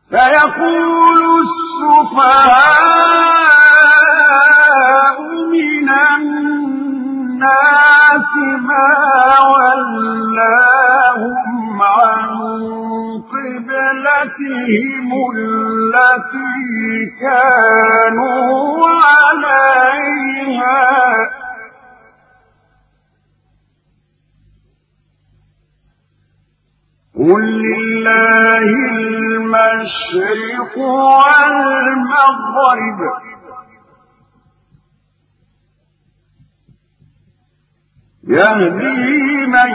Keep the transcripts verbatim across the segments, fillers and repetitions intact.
سيقول السفهاء من الناس ما ولاهم عن قبلتهم التي كانوا عليها قل لله المشرق والمغرب يهدي من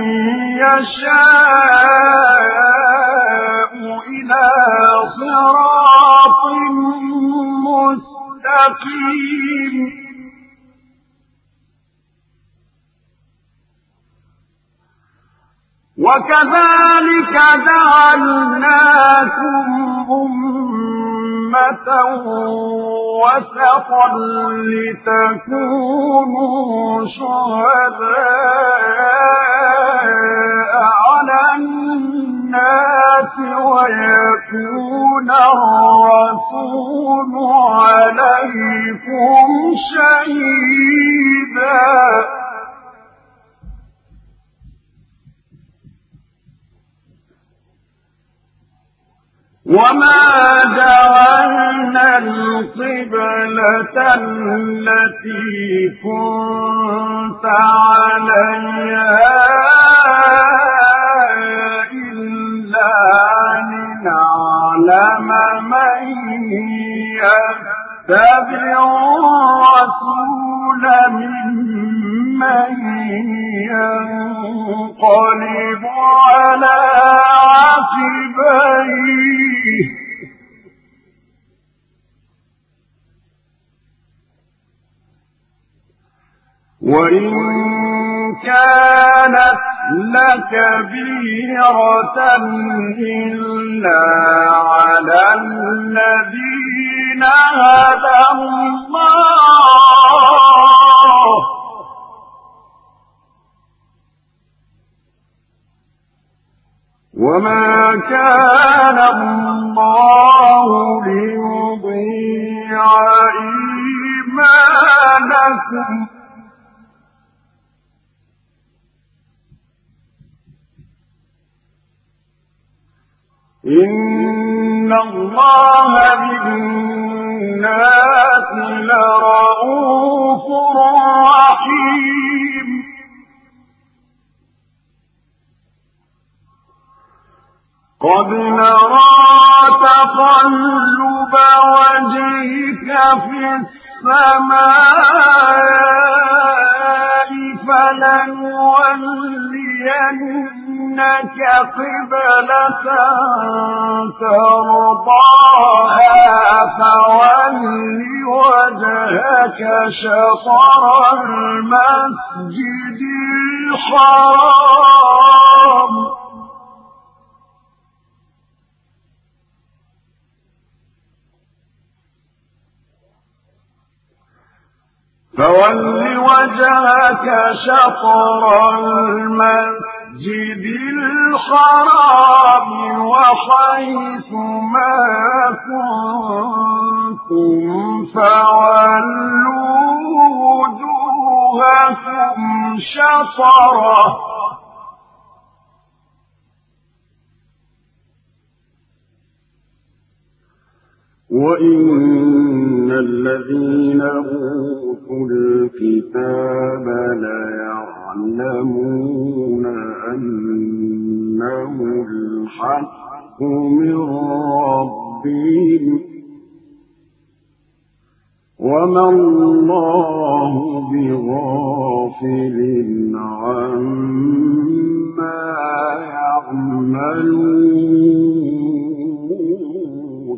يشاء إلى صراط مستقيم وكذلك جعلناكم أمة وسطا لتكونوا شهداء على الناس ويكون الرسول عليكم شهيدا وما جعلنا القبلة التي كنت عليها إلا لنعلم من يتبع الرسول ممن ينقلب على عقبيه وإن كانت لكبيرة إلا على الذين هدى الله وما كان الله ليضيع إيمانكم إن الله بالناس لرءوف رحيم قد نرى تقلب وجهك في السماء فلنولينك قبلة ترضاها فول وجهك شطر المسجد الحرام فول وجهك شطر المسجد الحرام وحيث ما كنتم فولوا وجوهكم شطره وإن الذين أوتوا الكتاب ليعلمون أنه الحق من ربهم وما الله بغافل عما يعملون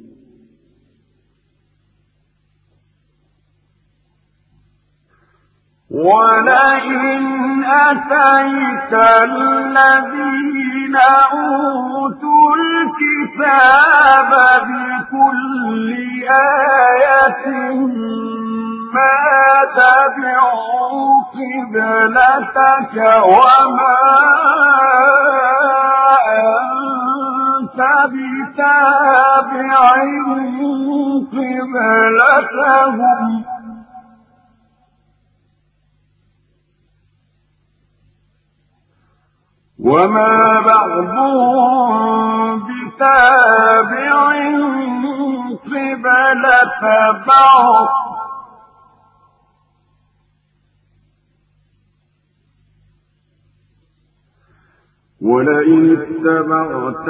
ولئن أتيت الذين أوتوا الكتاب بكل آية ما تبعوا قبلتك وما أنت بتابع قبلتهم وما بعضهم بتابع قبلة بعض ولئن اتبعت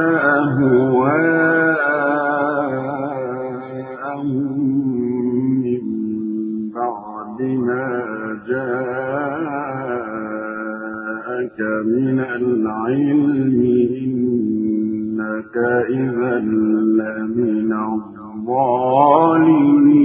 أهواءهم من بعد ما جاءك من العلم إنك إذا لمن الظالمين